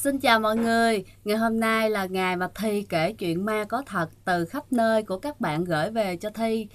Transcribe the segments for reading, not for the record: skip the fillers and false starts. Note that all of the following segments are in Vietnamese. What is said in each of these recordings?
Xin chào mọi người, ngày hôm nay là ngày mà Thi kể chuyện ma có thật từ khắp nơi của các bạn gửi về cho Thi.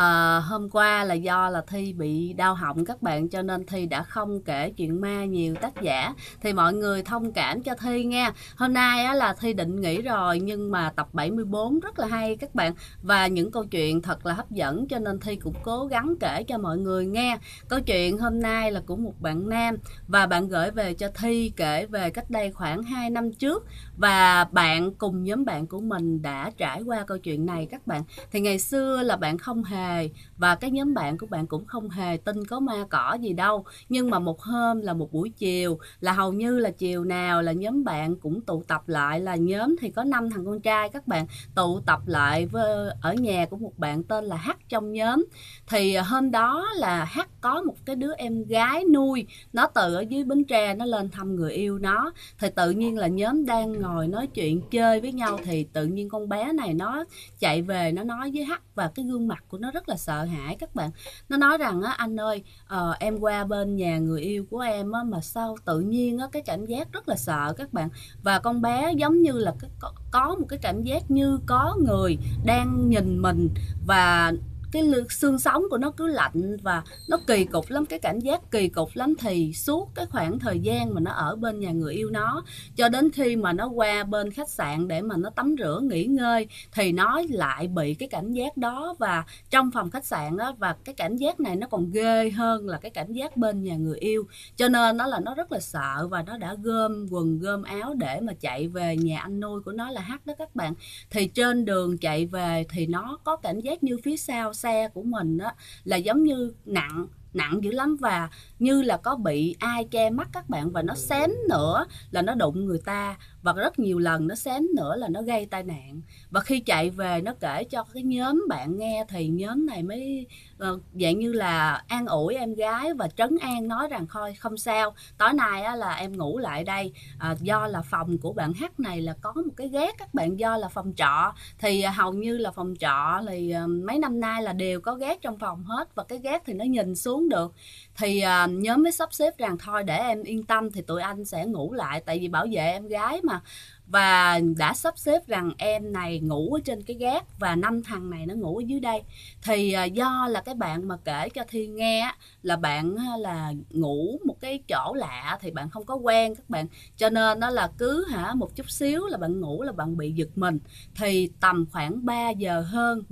Hôm qua là do là Thi bị đau họng các bạn, cho nên Thi đã không kể chuyện ma nhiều tác giả. Thì mọi người thông cảm cho Thi nha. Hôm nay á, là Thi định nghỉ rồi, nhưng mà tập 74 rất là hay các bạn, và những câu chuyện thật là hấp dẫn, cho nên Thi cũng cố gắng kể cho mọi người nghe. Câu chuyện hôm nay là của một bạn nam, và bạn gửi về cho Thi kể về cách đây khoảng 2 năm trước, và bạn cùng nhóm bạn của mình đã trải qua câu chuyện này các bạn. Thì ngày xưa là bạn không hề, và cái nhóm bạn của bạn cũng không hề tin có ma cỏ gì đâu. Nhưng mà một hôm là một buổi chiều, là hầu như là chiều nào là nhóm bạn cũng tụ tập lại, là nhóm thì có 5 thằng con trai các bạn, tụ tập lại ở nhà của một bạn tên là H trong nhóm. Thì hôm đó là H có một cái đứa em gái nuôi, nó từ ở dưới Bến Tre nó lên thăm người yêu nó. Thì tự nhiên là nhóm đang ngồi nói chuyện chơi với nhau, thì tự nhiên con bé này nó chạy về, nó nói với H, và cái gương mặt của nó rất là sợ hãi các bạn. Nó nói rằng á, anh ơi, em qua bên nhà người yêu của em á, mà sao tự nhiên á, cái cảm giác rất là sợ các bạn. Và con bé giống như là có một cái cảm giác như có người đang nhìn mình, và cái xương sống của nó cứ lạnh, và nó kỳ cục lắm, cái cảm giác kỳ cục lắm. Thì suốt cái khoảng thời gian mà nó ở bên nhà người yêu nó, cho đến khi mà nó qua bên khách sạn để mà nó tắm rửa nghỉ ngơi, thì nó lại bị cái cảm giác đó. Và trong phòng khách sạn đó, và cái cảm giác này nó còn ghê hơn là cái cảm giác bên nhà người yêu, cho nên nó rất là sợ, và nó đã gom quần gom áo để mà chạy về nhà anh nuôi của nó là H đó các bạn. Thì trên đường chạy về thì nó có cảm giác như phía sau xe của mình á, là giống như nặng nặng dữ lắm, và như là có bị ai che mắt các bạn. Và nó xém nữa là nó đụng người ta, và rất nhiều lần nó xém nữa là nó gây tai nạn. Và khi chạy về nó kể cho cái nhóm bạn nghe, thì nhóm này mới dạng như là an ủi em gái và trấn an, nói rằng thôi không sao, tối nay á, là em ngủ lại đây. Do là phòng của bạn H này là có một cái gác các bạn, do là phòng trọ, thì hầu như là phòng trọ thì mấy năm nay là đều có gác trong phòng hết, và cái gác thì nó nhìn xuống được. Thì nhóm mới sắp xếp rằng thôi để em yên tâm, thì tụi anh sẽ ngủ lại, tại vì bảo vệ em gái mà. Và đã sắp xếp rằng em này ngủ ở trên cái gác, và 5 thằng này nó ngủ ở dưới đây. Thì do là cái bạn mà kể cho Thi nghe là bạn là ngủ một cái chỗ lạ, thì bạn không có quen các bạn, cho nên nó là cứ một chút xíu là bạn ngủ là bạn bị giật mình. Thì tầm khoảng 3 giờ hơn,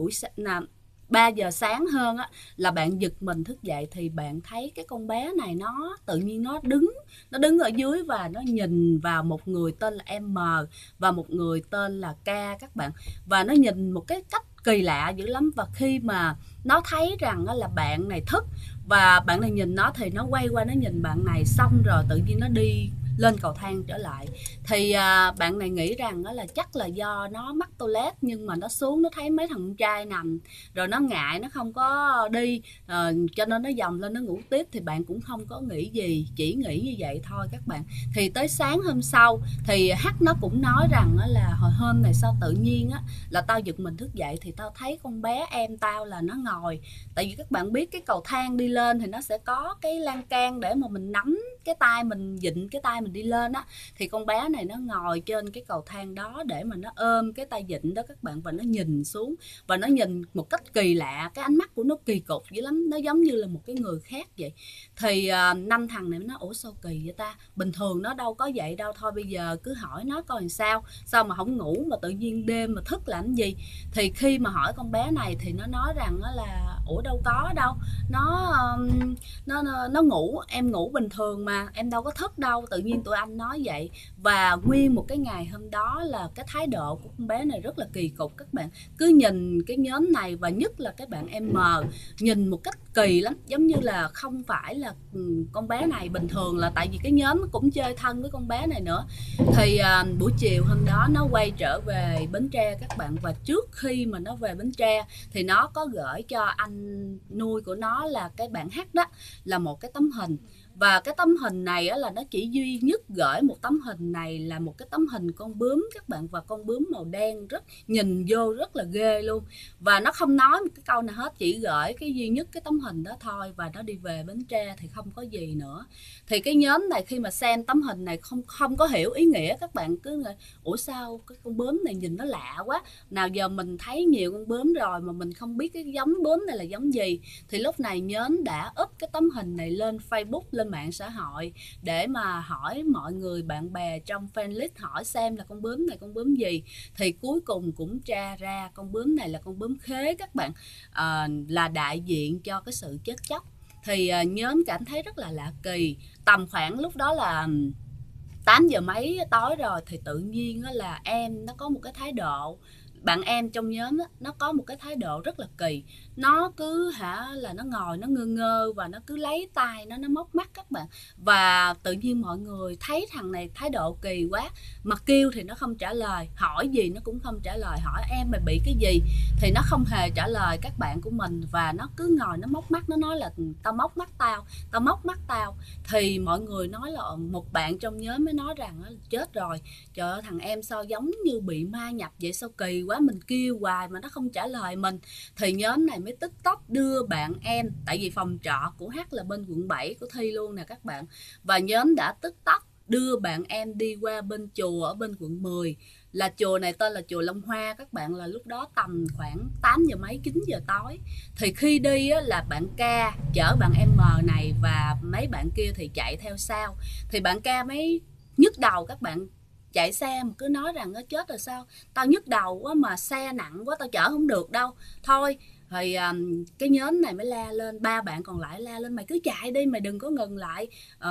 3 giờ sáng hơn á, là bạn giật mình thức dậy, thì bạn thấy cái con bé này nó tự nhiên nó đứng ở dưới, và nó nhìn vào một người tên là M và một người tên là K các bạn. Và nó nhìn một cái cách kỳ lạ dữ lắm. Và khi mà nó thấy rằng là bạn này thức, và bạn này nhìn nó, thì nó quay qua nó nhìn bạn này, xong rồi tự nhiên nó đi lên cầu thang trở lại. Thì bạn này nghĩ rằng đó là chắc là do nó mắc toilet, nhưng mà nó xuống nó thấy mấy thằng con trai nằm, rồi nó ngại, nó không có đi, cho nên nó vòng lên nó ngủ tiếp. Thì bạn cũng không có nghĩ gì, chỉ nghĩ như vậy thôi các bạn. Thì tới sáng hôm sau thì H nó cũng nói rằng là hồi hôm này sao tự nhiên á, là tao giật mình thức dậy thì tao thấy con bé em tao là nó ngồi. Tại vì các bạn biết cái cầu thang đi lên thì nó sẽ có cái lan can để mà mình nắm cái tay mình, vịn cái tay mình đi lên á. Thì con bé này nó ngồi trên cái cầu thang đó để mà nó ôm cái tay vịn đó các bạn, và nó nhìn xuống, và nó nhìn một cách kỳ lạ, cái ánh mắt của nó kỳ cục dữ lắm, nó giống như là một cái người khác vậy. Thì 5 thằng này nó ủa sao kỳ vậy ta, bình thường nó đâu có vậy đâu, thôi bây giờ cứ hỏi nó coi làm sao mà không ngủ mà tự nhiên đêm mà thức làm gì. Thì khi mà hỏi con bé này thì nó nói rằng là ủa đâu có đâu, nó nó ngủ, em ngủ bình thường mà, em đâu có thức đâu, tự nhiên tụi anh nói vậy. Và nguyên một cái ngày hôm đó là cái thái độ của con bé này rất là kỳ cục các bạn, cứ nhìn cái nhóm này, và nhất là cái bạn M nhìn một cách kỳ lắm, giống như là không phải là con bé này bình thường, là tại vì cái nhóm cũng chơi thân với con bé này nữa. Thì buổi chiều hôm đó nó quay trở về Bến Tre các bạn, và trước khi mà nó về Bến Tre thì nó có gửi cho anh nuôi của nó là cái bạn H đó là một cái tấm hình. Và cái tấm hình này á, là nó chỉ duy nhất gửi một tấm hình này là một cái tấm hình con bướm các bạn, và con bướm màu đen nhìn vô rất là ghê luôn. Và nó không nói một cái câu nào hết, chỉ gửi cái duy nhất cái tấm hình đó thôi, và nó đi về Bến Tre thì không có gì nữa. Thì cái nhóm này khi mà xem tấm hình này không có hiểu ý nghĩa, các bạn cứ ủa sao cái con bướm này nhìn nó lạ quá, nào giờ mình thấy nhiều con bướm rồi mà mình không biết cái giống bướm này là giống gì. Thì lúc này nhóm đã up cái tấm hình này lên Facebook, lên mạng xã hội để mà hỏi mọi người, bạn bè trong fan list, hỏi xem là con bướm này con bướm gì. Thì cuối cùng cũng tra ra con bướm này là con bướm khế các bạn, là đại diện cho cái sự chết chóc. Thì nhóm cảm thấy rất là lạ kỳ. Tầm khoảng lúc đó là 8 giờ mấy tối rồi, thì tự nhiên là em nó có một cái thái độ, bạn em trong nhóm đó, nó có một cái thái độ rất là kỳ. Nó cứ là nó ngồi nó ngơ ngơ, và nó cứ lấy tay nó móc mắt các bạn. Và tự nhiên mọi người thấy thằng này thái độ kỳ quá, mà kêu thì nó không trả lời, hỏi gì nó cũng không trả lời, hỏi em mày bị cái gì thì nó không hề trả lời các bạn của mình. Và nó cứ ngồi nó móc mắt, nó nói là tao móc mắt tao, tao móc mắt tao. Thì mọi người nói là một bạn trong nhóm mới nói rằng chết rồi, trời ơi thằng em sao giống như bị ma nhập vậy, sao kỳ quá, mình kêu hoài mà nó không trả lời mình. Thì nhóm này mới tức tốc đưa bạn em, tại vì phòng trọ của H là bên quận 7 của Thi luôn nè các bạn, và nhóm đã tức tốc đưa bạn em đi qua bên chùa ở bên quận 10, là chùa này tên là chùa Long Hoa các bạn. Là lúc đó tầm khoảng 8 giờ mấy 9 giờ tối. Thì khi đi là bạn K chở bạn M này, và mấy bạn kia thì chạy theo sau. Thì bạn K mới nhức đầu các bạn, chạy xe mà cứ nói rằng nó chết rồi sao, tao nhức đầu quá mà xe nặng quá, tao chở không được đâu, thôi. Thì cái nhóm này mới la lên, ba bạn còn lại la lên, mày cứ chạy đi, mày đừng có ngừng lại.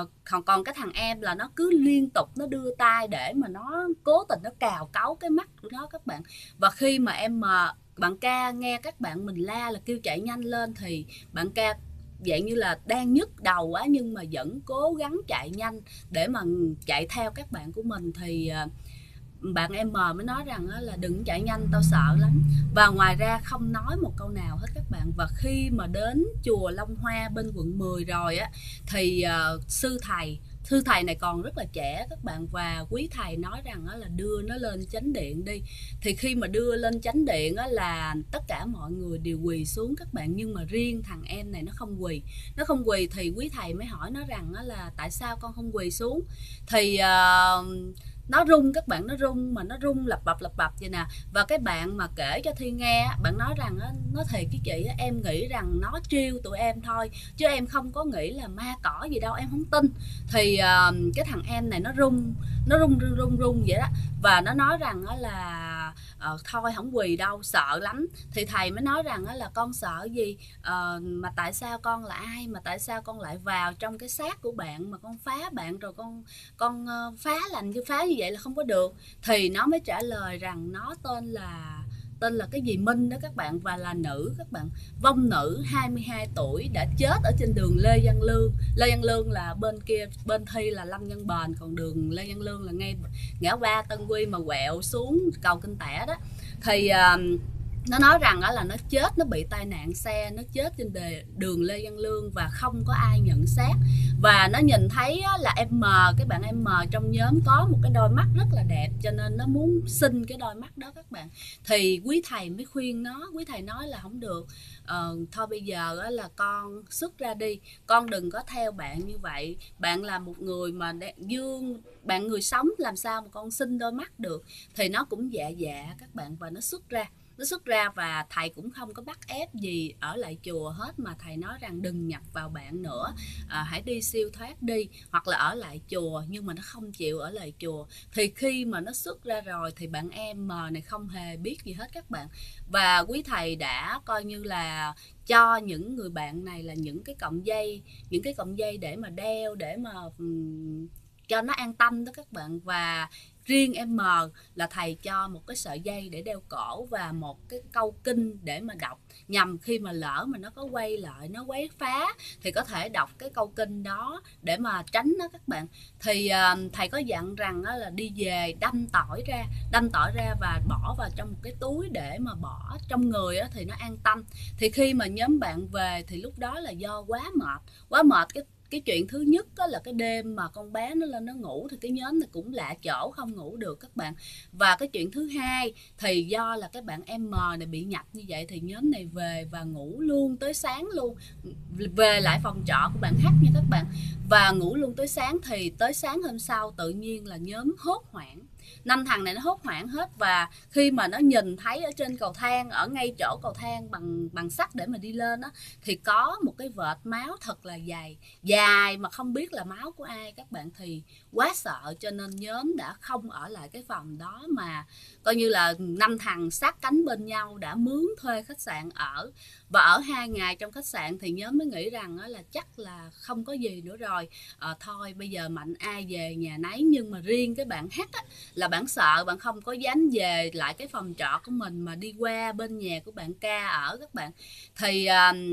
Còn cái thằng em là nó cứ liên tục nó đưa tay để mà nó cố tình nó cào cấu cái mắt của nó các bạn. Và khi mà bạn K nghe các bạn mình la là kêu chạy nhanh lên, thì bạn K dạng như là đang nhức đầu quá nhưng mà vẫn cố gắng chạy nhanh để mà chạy theo các bạn của mình. Thì bạn em mới nói rằng là đừng chạy nhanh, tao sợ lắm. Và ngoài ra không nói một câu nào hết các bạn. Và khi mà đến chùa Long Hoa bên quận 10 rồi á, thì sư thầy này còn rất là trẻ các bạn, và quý thầy nói rằng là đưa nó lên chánh điện đi. Thì khi mà đưa lên chánh điện là tất cả mọi người đều quỳ xuống các bạn, nhưng mà riêng thằng em này nó không quỳ. Thì quý thầy mới hỏi nó rằng là tại sao con không quỳ xuống. Thì nó rung các bạn, nó rung mà nó rung lập bập vậy nè. Và cái bạn mà kể cho Thi nghe, bạn nói rằng nó thiệt cái chị, em nghĩ rằng nó trêu tụi em thôi, chứ em không có nghĩ là ma cỏ gì đâu, em không tin. Thì cái thằng em này nó rung vậy đó. Và nó nói rằng là thôi không quỳ đâu, sợ lắm. Thì thầy mới nói rằng là con sợ gì, mà tại sao con là ai, mà tại sao con lại vào trong cái xác của bạn mà con phá bạn, rồi con phá lành như phá như vậy là không có được. Thì nó mới trả lời rằng nó tên là cái gì Minh đó các bạn, và là nữ các bạn, vong nữ 22 tuổi đã chết ở trên đường Lê Văn Lương. Lê Văn Lương là bên kia, bên Thi là Lâm Văn Bền, còn đường Lê Văn Lương là ngay ngã ba Tân Quy mà quẹo xuống cầu Kinh Tẻ đó. Thì nó nói rằng là nó chết, nó bị tai nạn xe, nó chết trên đường Lê Văn Lương và không có ai nhận xác. Và nó nhìn thấy là cái bạn em trong nhóm có một cái đôi mắt rất là đẹp, cho nên nó muốn xin cái đôi mắt đó các bạn. Thì quý thầy mới khuyên nó, quý thầy nói là không được, thôi bây giờ là con xuất ra đi, con đừng có theo bạn như vậy, bạn là một người mà bạn người sống, làm sao mà con xin đôi mắt được. Thì nó cũng dạ các bạn, và nó xuất ra. Và thầy cũng không có bắt ép gì ở lại chùa hết, mà thầy nói rằng đừng nhập vào bạn nữa, hãy đi siêu thoát đi, hoặc là ở lại chùa. Nhưng mà nó không chịu ở lại chùa. Thì khi mà nó xuất ra rồi thì bạn em này không hề biết gì hết các bạn. Và quý thầy đã coi như là cho những người bạn này là những cái cọng dây để mà đeo, để mà cho nó an tâm đó các bạn. Và riêng em là thầy cho một cái sợi dây để đeo cổ và một cái câu kinh để mà đọc, nhằm khi mà lỡ mà nó có quay lại, nó quấy phá thì có thể đọc cái câu kinh đó để mà tránh nó các bạn. Thì thầy có dặn rằng là đi về đâm tỏi ra và bỏ vào trong một cái túi để mà bỏ trong người thì nó an tâm. Thì khi mà nhóm bạn về thì lúc đó là do quá mệt cái chuyện thứ nhất đó là cái đêm mà con bé nó lên nó ngủ thì cái nhóm này cũng lạ chỗ không ngủ được các bạn. Và cái chuyện thứ hai thì do là cái bạn M này bị nhập như vậy thì nhóm này về và ngủ luôn tới sáng luôn, về lại phòng trọ của bạn H nha các bạn, và ngủ luôn tới sáng. Thì tới sáng hôm sau tự nhiên là nhóm hốt hoảng, 5 thằng này nó hốt hoảng hết. Và khi mà nó nhìn thấy ở trên cầu thang, ở ngay chỗ cầu thang bằng sắt để mà đi lên đó, thì có một cái vệt máu thật là dài mà không biết là máu của ai các bạn. Thì quá sợ cho nên nhóm đã không ở lại cái phòng đó, mà coi như là 5 thằng sát cánh bên nhau đã mướn thuê khách sạn ở. Và ở 2 ngày trong khách sạn thì nhóm mới nghĩ rằng là chắc là không có gì nữa rồi, thôi bây giờ mạnh ai về nhà nấy. Nhưng mà riêng cái bạn H á, là bạn sợ, bạn không có dám về lại cái phòng trọ của mình mà đi qua bên nhà của bạn K ở các bạn. Thì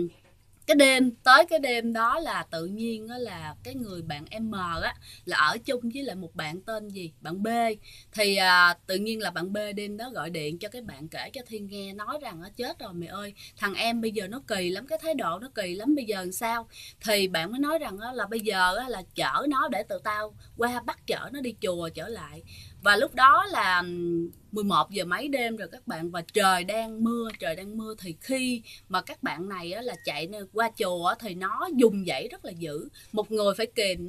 cái đêm đó là tự nhiên á, là cái người bạn M á là ở chung với lại một bạn tên gì, bạn B. Thì tự nhiên là bạn B đêm đó gọi điện cho cái bạn kể cho Thiên nghe, nói rằng chết rồi mày ơi, thằng em bây giờ nó kỳ lắm, cái thái độ nó kỳ lắm, bây giờ làm sao. Thì bạn mới nói rằng là bây giờ là chở nó để tụi tao qua bắt chở nó đi chùa trở lại. Và lúc đó là 11 giờ mấy đêm rồi các bạn, và trời đang mưa. Thì khi mà các bạn này là chạy qua chùa thì nó dùng dãy rất là dữ, một người phải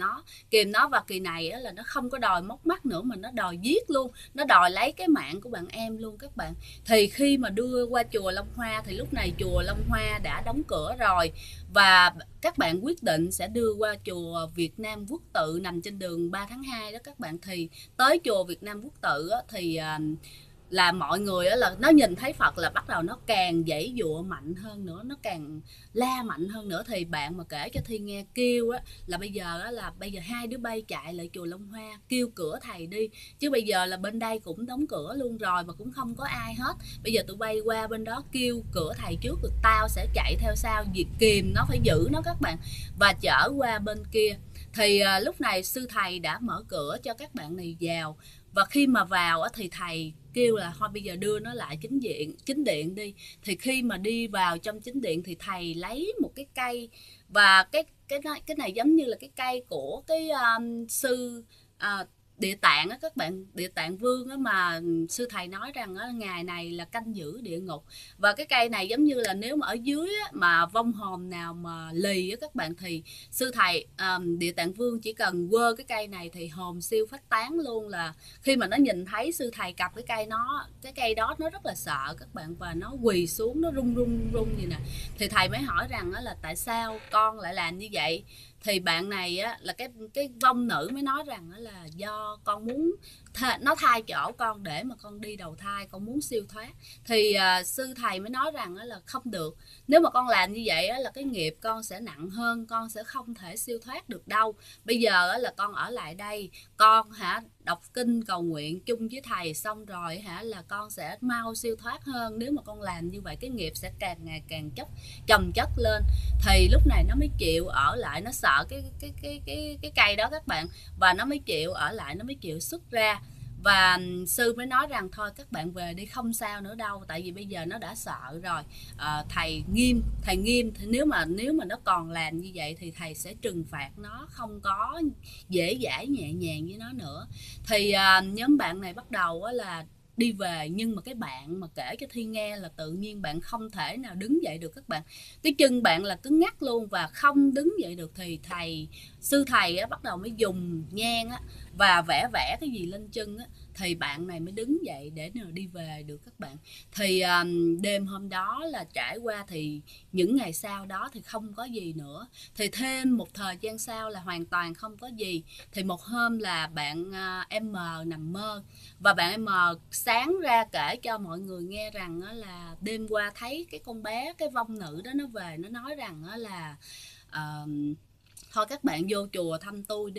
kìm nó. Và kỳ này là nó không có đòi móc mắt nữa mà nó đòi giết luôn, nó đòi lấy cái mạng của bạn em luôn các bạn. Thì khi mà đưa qua chùa Long Hoa thì lúc này chùa Long Hoa đã đóng cửa rồi, và các bạn quyết định sẽ đưa qua chùa Việt Nam Quốc Tự nằm trên đường 3 tháng 2 đó các bạn. Thì tới chùa Việt Nam Quốc Tự thì là mọi người là nó nhìn thấy Phật là bắt đầu nó càng giãy giụa mạnh hơn nữa, nó càng la mạnh hơn nữa. Thì bạn mà kể cho Thiên nghe kêu là bây giờ hai đứa bay chạy lại chùa Long Hoa kêu cửa thầy đi, chứ bây giờ là bên đây cũng đóng cửa luôn rồi mà cũng không có ai hết. Bây giờ tụi bay qua bên đó kêu cửa thầy trước, rồi tao sẽ chạy theo sau, việc kìm nó, phải giữ nó các bạn, và chở qua bên kia. Thì lúc này sư thầy đã mở cửa cho các bạn này vào. Và khi mà vào thì thầy kêu là thôi bây giờ đưa nó lại chính điện đi. Thì khi mà đi vào trong chính điện thì thầy lấy một cái cây, và cái này giống như là cái cây của cái sư Địa Tạng á các bạn, Địa Tạng Vương á, mà sư thầy nói rằng ngày này là canh giữ địa ngục. Và cái cây này giống như là nếu mà ở dưới mà vong hồn nào mà lì á các bạn, thì sư thầy Địa Tạng Vương chỉ cần quơ cái cây này thì hồn siêu phách tán luôn. Là khi mà nó nhìn thấy sư thầy cặp cái cây đó nó rất là sợ các bạn, và nó quỳ xuống, nó run vậy nè. Thì thầy mới hỏi rằng là tại sao con lại làm như vậy. Thì bạn này là cái vong nữ mới nói rằng là do con muốn nó thay chỗ con để mà con đi đầu thai, con muốn siêu thoát. Thì sư thầy mới nói rằng là không được, nếu mà con làm như vậy là cái nghiệp con sẽ nặng hơn, con sẽ không thể siêu thoát được đâu. Bây giờ là con ở lại đây, con đọc kinh cầu nguyện chung với thầy, xong rồi là con sẽ mau siêu thoát hơn. Nếu mà con làm như vậy cái nghiệp sẽ càng ngày càng chồng chất lên. Thì lúc này nó mới chịu ở lại, nó sợ cái cây đó các bạn, và nó mới chịu ở lại, nó mới chịu xuất ra. Và sư mới nói rằng thôi các bạn về đi, không sao nữa đâu, tại vì bây giờ nó đã sợ rồi. Thầy nghiêm thì nếu mà nó còn làm như vậy thì thầy sẽ trừng phạt nó, không có dễ dãi nhẹ nhàng với nó nữa. Thì nhóm bạn này bắt đầu là đi về. Nhưng mà cái bạn mà kể cho Thiên nghe là tự nhiên bạn không thể nào đứng dậy được các bạn, cái chân bạn là cứng ngắc luôn và không đứng dậy được. Thì sư thầy bắt đầu mới dùng nhang và vẽ cái gì lên chân thì bạn này mới đứng dậy để nào đi về được các bạn. Thì đêm hôm đó là trải qua, thì những ngày sau đó thì không có gì nữa. Thì thêm một thời gian sau là hoàn toàn không có gì. Thì một hôm là bạn M nằm mơ, và bạn M sáng ra kể cho mọi người nghe rằng là đêm qua thấy cái con bé, cái vong nữ đó nó về, nó nói rằng là thôi các bạn vô chùa thăm tôi đi,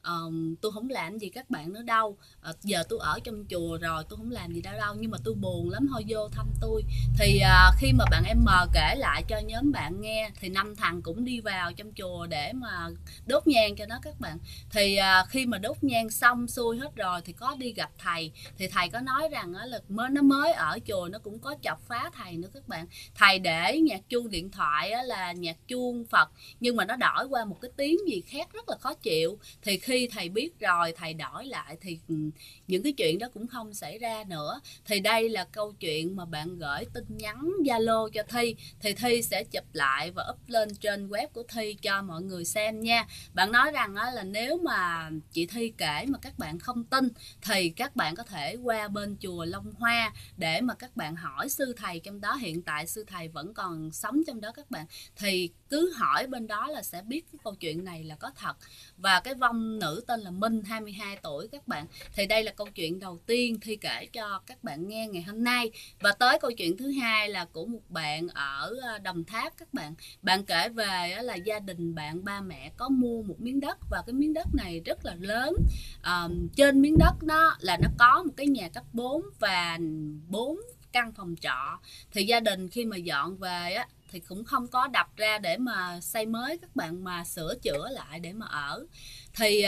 tôi không làm gì các bạn nữa đâu, giờ tôi ở trong chùa rồi, tôi không làm gì đâu, nhưng mà tôi buồn lắm, thôi vô thăm tôi. Thì khi mà bạn em M kể lại cho nhóm bạn nghe thì 5 thằng cũng đi vào trong chùa để mà đốt nhang cho nó các bạn. Thì khi mà đốt nhang xong xuôi hết rồi thì có đi gặp thầy, thì thầy có nói rằng là nó mới ở chùa nó cũng có chọc phá thầy nữa các bạn. Thầy để nhạc chuông điện thoại là nhạc chuông Phật, nhưng mà nó đổi qua một cái tiếng gì khác rất là khó chịu. Thì khi thầy biết rồi, thầy đổi lại thì những cái chuyện đó cũng không xảy ra nữa. Thì đây là câu chuyện mà bạn gửi tin nhắn Zalo cho Thi, thì Thi sẽ chụp lại và up lên trên web của Thi cho mọi người xem nha. Bạn nói rằng là nếu mà chị Thi kể mà các bạn không tin thì các bạn có thể qua bên chùa Long Hoa để mà các bạn hỏi sư thầy trong đó. Hiện tại sư thầy vẫn còn sống trong đó các bạn, thì cứ hỏi bên đó là sẽ biết cái câu chuyện này là có thật. Và cái vong nữ tên là Minh, 22 tuổi các bạn. Thì đây là câu chuyện đầu tiên Thi kể cho các bạn nghe ngày hôm nay. Và tới câu chuyện thứ hai là của một bạn ở Đồng Tháp các bạn. Bạn kể về là gia đình bạn, ba mẹ có mua một miếng đất, và cái miếng đất này rất là lớn. Trên miếng đất đó là nó có một cái nhà cấp 4 và 4 căn phòng trọ. Thì gia đình khi mà dọn về á thì cũng không có đập ra để mà xây mới các bạn, mà sửa chữa lại để mà ở. Thì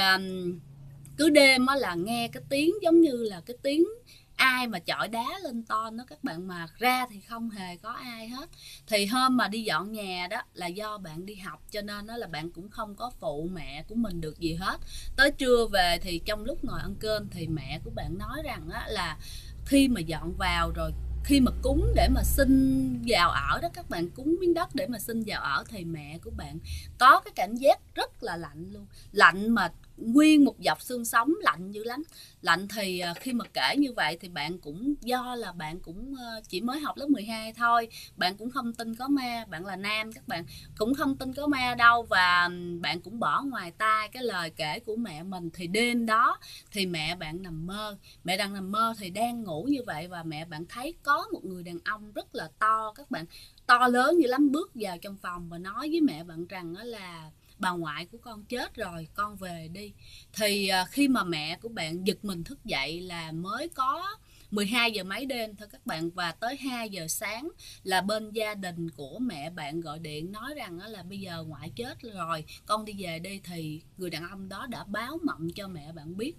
cứ đêm á là nghe cái tiếng giống như là cái tiếng ai mà chọi đá lên to đó các bạn, mà ra thì không hề có ai hết. Thì hôm mà đi dọn nhà đó là do bạn đi học, cho nên đó là bạn cũng không có phụ mẹ của mình được gì hết. Tới trưa về thì trong lúc ngồi ăn cơm thì mẹ của bạn nói rằng là khi mà dọn vào rồi, khi mà cúng để mà xin vào ở đó các bạn, cúng miếng đất để mà xin vào ở, thì mẹ của bạn có cái cảm giác rất là lạnh luôn, lạnh mà nguyên một dọc xương sống, lạnh dữ lắm. Lạnh thì khi mà kể như vậy thì bạn cũng, do là bạn cũng chỉ mới học lớp 12 thôi, bạn cũng không tin có ma, bạn là nam các bạn, cũng không tin có ma đâu. Và bạn cũng bỏ ngoài tai cái lời kể của mẹ mình. Thì đêm đó thì mẹ bạn nằm mơ, mẹ đang nằm mơ thì đang ngủ như vậy, và mẹ bạn thấy có một người đàn ông rất là to các bạn, to lớn dữ lắm, bước vào trong phòng và nói với mẹ bạn rằng đó là bà ngoại của con chết rồi, con về đi. Thì khi mà mẹ của bạn giật mình thức dậy là mới có 12 giờ mấy đêm thôi các bạn. Và tới 2 giờ sáng là bên gia đình của mẹ bạn gọi điện nói rằng là bây giờ ngoại chết rồi, con đi về đi. Thì người đàn ông đó đã báo mộng cho mẹ bạn biết.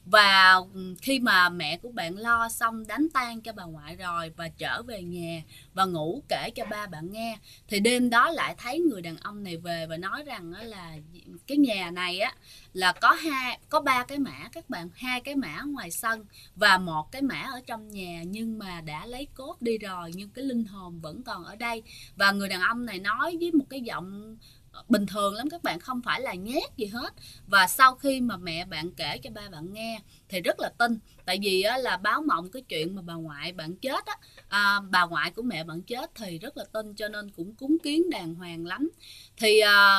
Và khi mà mẹ của bạn lo xong đánh tang cho bà ngoại rồi và trở về nhà và ngủ kể cho ba bạn nghe, thì đêm đó lại thấy người đàn ông này về và nói rằng là cái nhà này á là có 3 cái mã các bạn, 2 cái mã ngoài sân và 1 cái mã ở trong nhà, nhưng mà đã lấy cốt đi rồi, nhưng cái linh hồn vẫn còn ở đây. Và người đàn ông này nói với một cái giọng bình thường lắm các bạn, không phải là nhát gì hết. Và sau khi mà mẹ bạn kể cho ba bạn nghe thì rất là tin, tại vì là báo mộng cái chuyện mà bà ngoại bạn chết á, bà ngoại của mẹ bạn chết thì rất là tin, cho nên cũng cúng kiến đàng hoàng lắm. Thì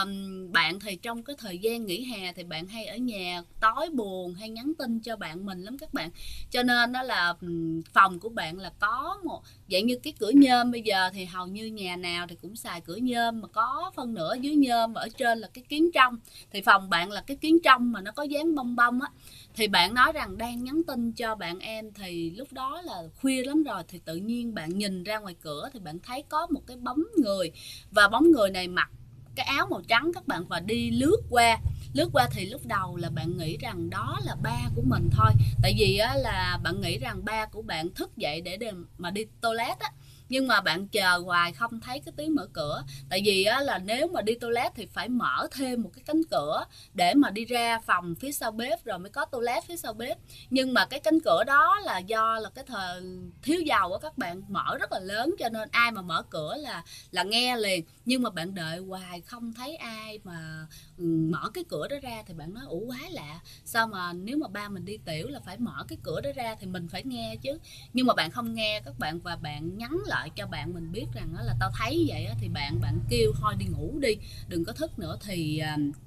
bạn thì trong cái thời gian nghỉ hè thì bạn hay ở nhà, tối buồn hay nhắn tin cho bạn mình lắm các bạn, cho nên đó là phòng của bạn là có một dạng như cái cửa nhôm. Bây giờ thì hầu như nhà nào thì cũng xài cửa nhôm, mà có phân nửa dưới nhôm và ở trên là cái kiến trong. Thì phòng bạn là cái kiến trong mà nó có dáng bông bông á. Thì bạn nói rằng đang nhắn tin cho bạn em, thì lúc đó là khuya lắm rồi, thì tự nhiên bạn nhìn ra ngoài cửa thì bạn thấy có một cái bóng người, và bóng người này mặc cái áo màu trắng các bạn, và đi lướt qua. Thì lúc đầu là bạn nghĩ rằng đó là ba của mình thôi, tại vì là bạn nghĩ rằng ba của bạn thức dậy để mà đi toilet á. Nhưng mà bạn chờ hoài không thấy cái tiếng mở cửa, tại vì là nếu mà đi toilet thì phải mở thêm một cái cánh cửa để mà đi ra phòng phía sau bếp rồi mới có toilet phía sau bếp. Nhưng mà cái cánh cửa đó là do là cái thời thiếu dầu á các bạn, mở rất là lớn, cho nên ai mà mở cửa là nghe liền. Nhưng mà bạn đợi hoài không thấy ai mà mở cái cửa đó ra, thì bạn nói ủa quá lạ, sao mà nếu mà ba mình đi tiểu là phải mở cái cửa đó ra thì mình phải nghe chứ. Nhưng mà bạn không nghe các bạn, và bạn nhắn lại cho bạn mình biết rằng là tao thấy vậy. Thì bạn kêu thôi đi ngủ đi, đừng có thức nữa. Thì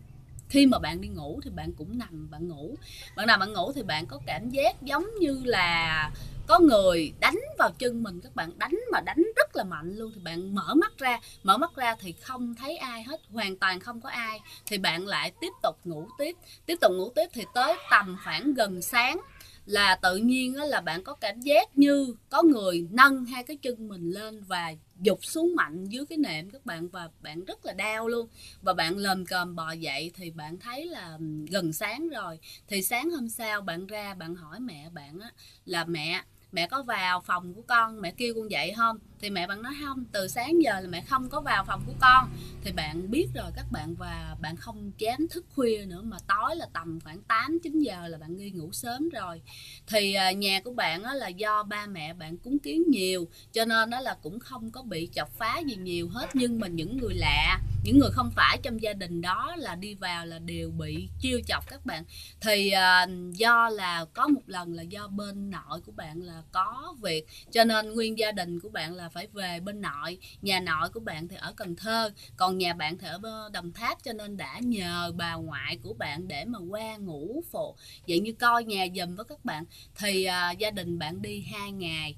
khi mà bạn đi ngủ thì bạn cũng nằm bạn ngủ, bạn nằm bạn ngủ thì bạn có cảm giác giống như là có người đánh vào chân mình, các bạn đánh mà đánh rất là mạnh luôn. Thì bạn mở mắt ra thì không thấy ai hết, hoàn toàn không có ai. Thì bạn lại tiếp tục ngủ tiếp thì tới tầm khoảng gần sáng là tự nhiên là bạn có cảm giác như có người nâng hai cái chân mình lên và giục xuống mạnh dưới cái nệm các bạn, và bạn rất là đau luôn. Và bạn lồm cồm bò dậy thì bạn thấy là gần sáng rồi. Thì sáng hôm sau bạn ra bạn hỏi mẹ bạn là mẹ có vào phòng của con, mẹ kêu con dậy không? Thì mẹ bạn nói không, từ sáng giờ là mẹ không có vào phòng của con. Thì bạn biết rồi các bạn, và bạn không dám thức khuya nữa, mà tối là tầm khoảng 8-9 giờ là bạn đi ngủ sớm rồi. Thì nhà của bạn là do ba mẹ bạn cúng kiến nhiều, cho nên là cũng không có bị chọc phá gì nhiều hết. Nhưng mà những người lạ, những người không phải trong gia đình đó là đi vào là đều bị chiêu chọc các bạn. Thì do là có một lần là do bên nội của bạn là có việc, cho nên nguyên gia đình của bạn là phải về bên nội. Nhà nội của bạn thì ở Cần Thơ, còn nhà bạn thì ở Đồng Tháp, cho nên đã nhờ bà ngoại của bạn để mà qua ngủ phụ, vậy như coi nhà giùm với các bạn. Thì gia đình bạn đi 2 ngày.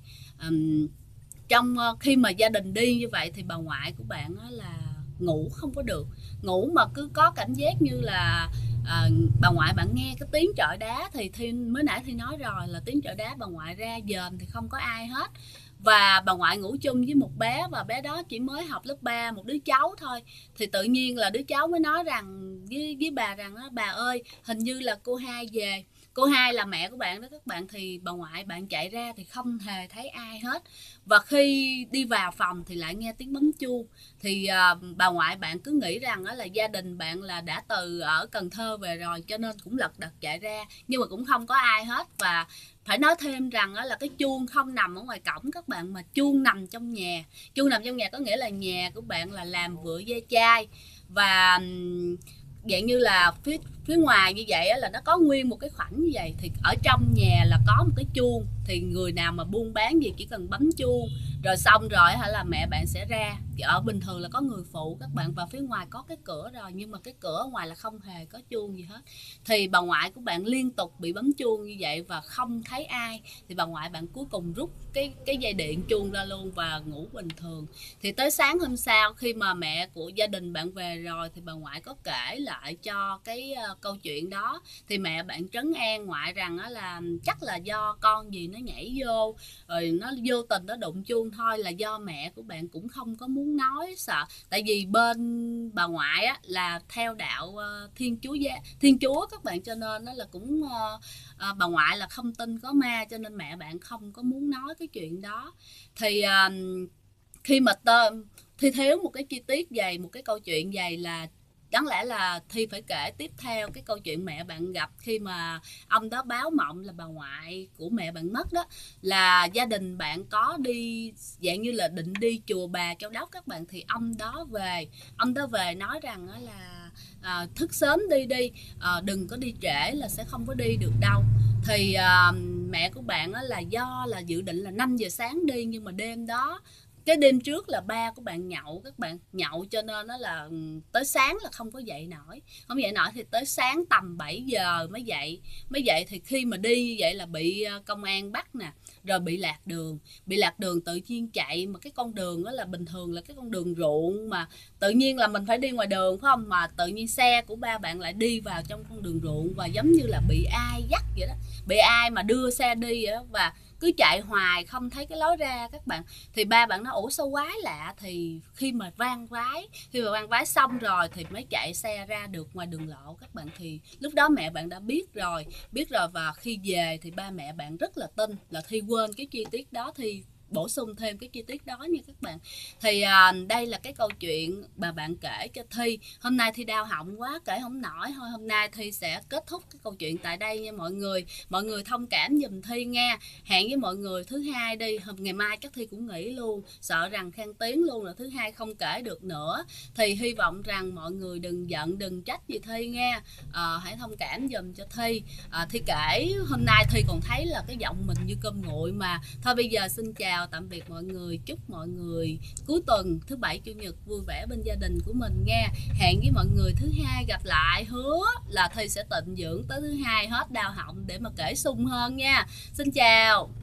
Trong khi mà gia đình đi như vậy thì bà ngoại của bạn là ngủ không có được, ngủ mà cứ có cảm giác như là bà ngoại bạn nghe cái tiếng chọi đá. Thì mới nãy Thi nói rồi là tiếng chọi đá, bà ngoại ra dòm thì không có ai hết. Và bà ngoại ngủ chung với một bé, và bé đó chỉ mới học lớp 3, một đứa cháu thôi. Thì tự nhiên là đứa cháu mới nói rằng với bà rằng bà ơi, hình như là cô Hai về. Cô Hai là mẹ của bạn đó các bạn. Thì bà ngoại bạn chạy ra thì không hề thấy ai hết. Và khi đi vào phòng thì lại nghe tiếng bấm chuông. Thì bà ngoại bạn cứ nghĩ rằng là gia đình bạn là đã từ ở Cần Thơ về rồi, cho nên cũng lật đật chạy ra, nhưng mà cũng không có ai hết. Và phải nói thêm rằng là cái chuông không nằm ở ngoài cổng các bạn, mà chuông nằm trong nhà. Chuông nằm trong nhà có nghĩa là nhà của bạn là làm vựa ve chai, và dạng như là phía ngoài như vậy là nó có nguyên một cái khoảnh như vậy. Thì ở trong nhà là có một cái chuông, thì người nào mà buôn bán gì chỉ cần bấm chuông rồi xong rồi là mẹ bạn sẽ ra. Ở bình thường là có người phụ các bạn, và phía ngoài có cái cửa rồi, nhưng mà cái cửa ở ngoài là không hề có chuông gì hết. Thì bà ngoại của bạn liên tục bị bấm chuông như vậy và không thấy ai. Thì bà ngoại bạn cuối cùng rút cái dây điện chuông ra luôn và ngủ bình thường. Thì tới sáng hôm sau khi mà mẹ của gia đình bạn về rồi thì bà ngoại có kể lại cho cái câu chuyện đó. Thì mẹ bạn trấn an ngoại rằng là chắc là do con gì nó nhảy vô rồi nó vô tình nó đụng chuông thôi, là do mẹ của bạn cũng không có muốn nói, sợ. Tại vì bên bà ngoại là theo đạo Thiên Chúa các bạn, cho nên là cũng bà ngoại là không tin có ma, cho nên mẹ bạn không có muốn nói cái chuyện đó. Thì khi mà Thi thiếu một cái chi tiết dày, một cái câu chuyện dày, là đáng lẽ là Thi phải kể tiếp theo cái câu chuyện mẹ bạn gặp khi mà ông đó báo mộng là bà ngoại của mẹ bạn mất đó. Là gia đình bạn có đi dạng như là định đi chùa Bà Châu Đốc các bạn. Thì ông đó về nói rằng là thức sớm đi, đừng có đi trễ là sẽ không có đi được đâu. Thì mẹ của bạn là do là dự định là 5 giờ sáng đi, nhưng mà đêm đó, cái đêm trước là ba của bạn nhậu các bạn, nhậu cho nên nó là tới sáng là không có dậy nổi. Thì tới sáng tầm 7 giờ mới dậy. Thì khi mà đi như vậy là bị công an bắt nè, rồi bị lạc đường tự nhiên chạy. Mà cái con đường đó là bình thường là cái con đường ruộng, mà tự nhiên là mình phải đi ngoài đường phải không, mà tự nhiên xe của ba bạn lại đi vào trong con đường ruộng, và giống như là bị ai dắt vậy đó, bị ai mà đưa xe đi vậy đó, và cứ chạy hoài không thấy cái lối ra các bạn. Thì ba bạn nói ủa sao quái lạ. Thì khi mà vang vái xong rồi thì mới chạy xe ra được ngoài đường lộ các bạn. Thì lúc đó mẹ bạn đã biết rồi. Và khi về thì ba mẹ bạn rất là tin. Là Thi quên cái chi tiết đó, thì bổ sung thêm cái chi tiết đó nha các bạn. Thì đây là cái câu chuyện bà bạn kể cho Thi. Hôm nay Thi đau họng quá kể không nổi, thôi hôm nay Thi sẽ kết thúc cái câu chuyện tại đây nha mọi người thông cảm giùm Thi nha. Hẹn với mọi người thứ hai đi, ngày mai chắc Thi cũng nghỉ luôn, sợ rằng Khang Tiến luôn là thứ hai không kể được nữa. Thì hy vọng rằng mọi người đừng giận đừng trách gì Thi nha. Hãy thông cảm giùm cho Thi. Thi kể hôm nay Thi còn thấy là cái giọng mình như cơm nguội mà. Thôi bây giờ xin chào tạm biệt mọi người, chúc mọi người cuối tuần thứ bảy chủ nhật vui vẻ bên gia đình của mình nha. Hẹn với mọi người thứ hai gặp lại, hứa là Thi sẽ tịnh dưỡng tới thứ hai hết đau họng để mà kể sung hơn nha. Xin chào.